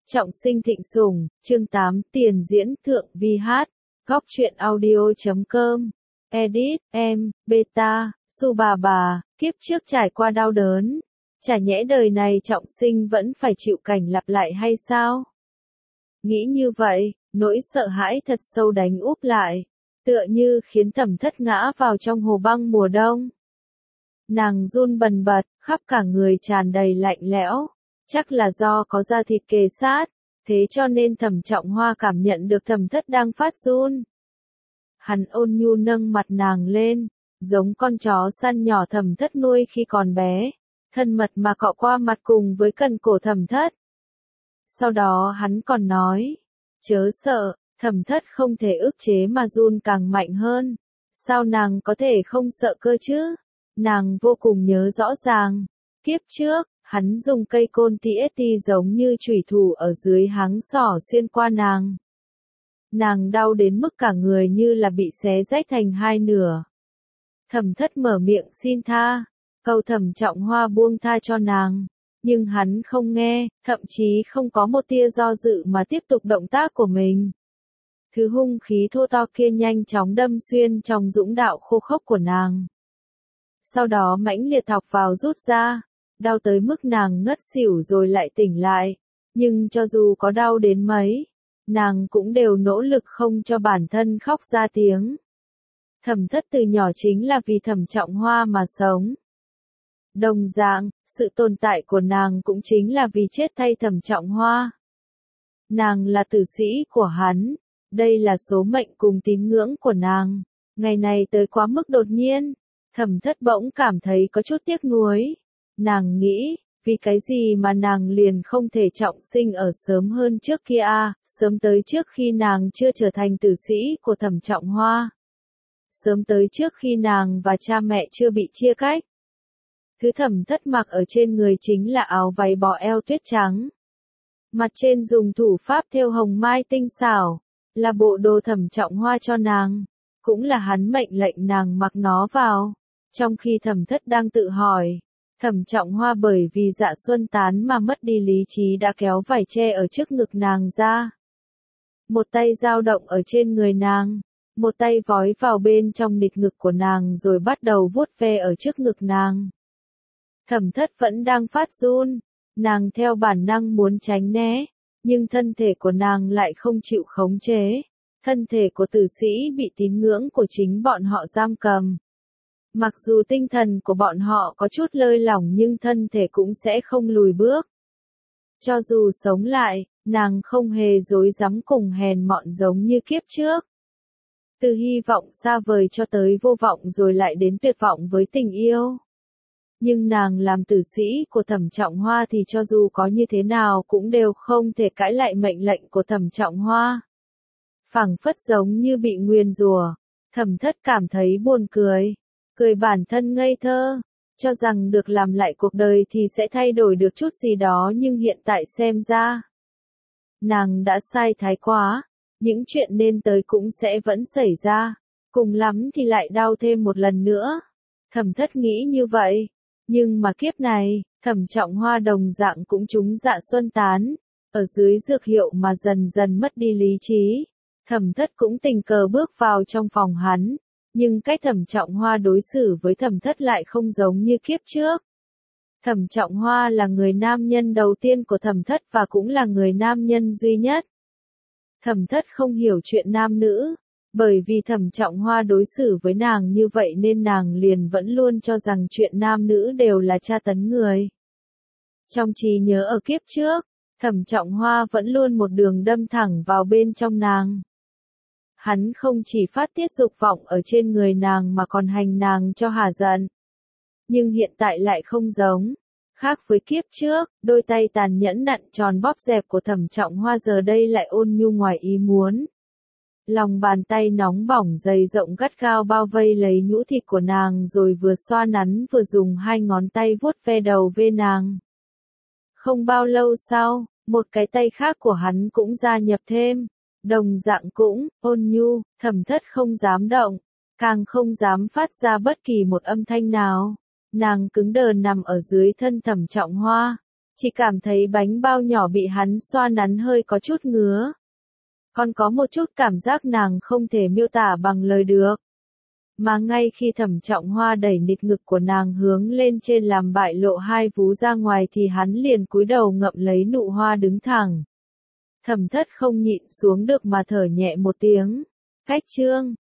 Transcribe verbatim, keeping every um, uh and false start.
Trọng sinh thịnh sủng, chương tám, tiền diễn thượng vi hát, góc truyện audio.com, edit, em, beta, su bà bà, kiếp trước trải qua đau đớn. Chả nhẽ đời này trọng sinh vẫn phải chịu cảnh lặp lại hay sao? Nghĩ như vậy, nỗi sợ hãi thật sâu đánh úp lại, tựa như khiến Thẩm Thất ngã vào trong hồ băng mùa đông. Nàng run bần bật, khắp cả người tràn đầy lạnh lẽo. Chắc là do có da thịt kề sát, thế cho nên Thẩm Trọng Hoa cảm nhận được Thẩm Thất đang phát run. Hắn ôn nhu nâng mặt nàng lên, giống con chó săn nhỏ Thẩm Thất nuôi khi còn bé, thân mật mà cọ qua mặt cùng với cần cổ Thẩm Thất. Sau đó hắn còn nói, chớ sợ, Thẩm Thất không thể ức chế mà run càng mạnh hơn. Sao nàng có thể không sợ cơ chứ? Nàng vô cùng nhớ rõ ràng, kiếp trước, hắn dùng cây côn tê ét tê giống như chủy thủ ở dưới háng sỏ xuyên qua nàng. Nàng đau đến mức cả người như là bị xé rách thành hai nửa. Thẩm Thất mở miệng xin tha, cầu Thẩm Trọng Hoa buông tha cho nàng, nhưng hắn không nghe, thậm chí không có một tia do dự mà tiếp tục động tác của mình. Thứ hung khí thô to kia nhanh chóng đâm xuyên trong dũng đạo khô khốc của nàng. Sau đó mãnh liệt thọc vào rút ra, đau tới mức nàng ngất xỉu rồi lại tỉnh lại, nhưng cho dù có đau đến mấy, nàng cũng đều nỗ lực không cho bản thân khóc ra tiếng. Thẩm Thất từ nhỏ chính là vì Thẩm Trọng Hoa mà sống. Đồng dạng, sự tồn tại của nàng cũng chính là vì chết thay Thẩm Trọng Hoa. Nàng là tử sĩ của hắn, đây là số mệnh cùng tín ngưỡng của nàng. Ngày này tới quá mức đột nhiên, Thẩm Thất bỗng cảm thấy có chút tiếc nuối. Nàng nghĩ, vì cái gì mà nàng liền không thể trọng sinh ở sớm hơn trước kia à, sớm tới trước khi nàng chưa trở thành tử sĩ của Thẩm Trọng Hoa. Sớm tới trước khi nàng và cha mẹ chưa bị chia cách. Thứ Thẩm Thất mặc ở trên người chính là áo váy bó eo tuyết trắng. Mặt trên dùng thủ pháp thêu hồng mai tinh xảo, là bộ đồ Thẩm Trọng Hoa cho nàng, cũng là hắn mệnh lệnh nàng mặc nó vào. Trong khi Thẩm Thất đang tự hỏi, Thẩm Trọng Hoa bởi vì dạ xuân tán mà mất đi lý trí đã kéo vải che ở trước ngực nàng ra. Một tay dao động ở trên người nàng, một tay vói vào bên trong nịt ngực của nàng rồi bắt đầu vuốt ve ở trước ngực nàng. Thẩm Thất vẫn đang phát run, nàng theo bản năng muốn tránh né, nhưng thân thể của nàng lại không chịu khống chế. Thân thể của tử sĩ bị tín ngưỡng của chính bọn họ giam cầm. Mặc dù tinh thần của bọn họ có chút lơi lỏng nhưng thân thể cũng sẽ không lùi bước. Cho dù sống lại, nàng không hề dối dám cùng hèn mọn giống như kiếp trước. Từ hy vọng xa vời cho tới vô vọng rồi lại đến tuyệt vọng với tình yêu. Nhưng nàng làm tử sĩ của Thẩm Trọng Hoa thì cho dù có như thế nào cũng đều không thể cãi lại mệnh lệnh của Thẩm Trọng Hoa. Phảng phất giống như bị nguyền rủa, Thẩm Thất cảm thấy buồn cười. Cười bản thân ngây thơ, cho rằng được làm lại cuộc đời thì sẽ thay đổi được chút gì đó nhưng hiện tại xem ra. Nàng đã sai thái quá, những chuyện nên tới cũng sẽ vẫn xảy ra, cùng lắm thì lại đau thêm một lần nữa. Thẩm Thất nghĩ như vậy, nhưng mà kiếp này, Thẩm Trọng Hoa đồng dạng cũng trúng dạ xuân tán, ở dưới dược hiệu mà dần dần mất đi lý trí. Thẩm Thất cũng tình cờ bước vào trong phòng hắn. Nhưng cách Thẩm Trọng Hoa đối xử với Thẩm Thất lại không giống như kiếp trước. Thẩm Trọng Hoa là người nam nhân đầu tiên của Thẩm Thất và cũng là người nam nhân duy nhất. Thẩm Thất không hiểu chuyện nam nữ, bởi vì Thẩm Trọng Hoa đối xử với nàng như vậy nên nàng liền vẫn luôn cho rằng chuyện nam nữ đều là tra tấn người. Trong trí nhớ ở kiếp trước, Thẩm Trọng Hoa vẫn luôn một đường đâm thẳng vào bên trong nàng. Hắn không chỉ phát tiết dục vọng ở trên người nàng mà còn hành nàng cho hả giận. Nhưng hiện tại lại không giống. Khác với kiếp trước, đôi tay tàn nhẫn nặn tròn bóp dẹp của Thẩm Trọng Hoa giờ đây lại ôn nhu ngoài ý muốn. Lòng bàn tay nóng bỏng dày rộng gắt gao bao vây lấy nhũ thịt của nàng rồi vừa xoa nắn vừa dùng hai ngón tay vuốt ve đầu ve nàng. Không bao lâu sau, một cái tay khác của hắn cũng gia nhập thêm. Đồng dạng cũng, ôn nhu, Thẩm Thất không dám động, càng không dám phát ra bất kỳ một âm thanh nào. Nàng cứng đờ nằm ở dưới thân Thẩm Trọng Hoa, Chỉ cảm thấy bánh bao nhỏ bị hắn xoa nắn hơi có chút ngứa. Còn có một chút cảm giác nàng không thể miêu tả bằng lời được. Mà ngay khi Thẩm Trọng Hoa đẩy nịt ngực của nàng hướng lên trên làm bại lộ hai vú ra ngoài thì hắn liền cúi đầu ngậm lấy nụ hoa đứng thẳng. Thẩm Thất không nhịn xuống được mà thở nhẹ một tiếng. Cách chương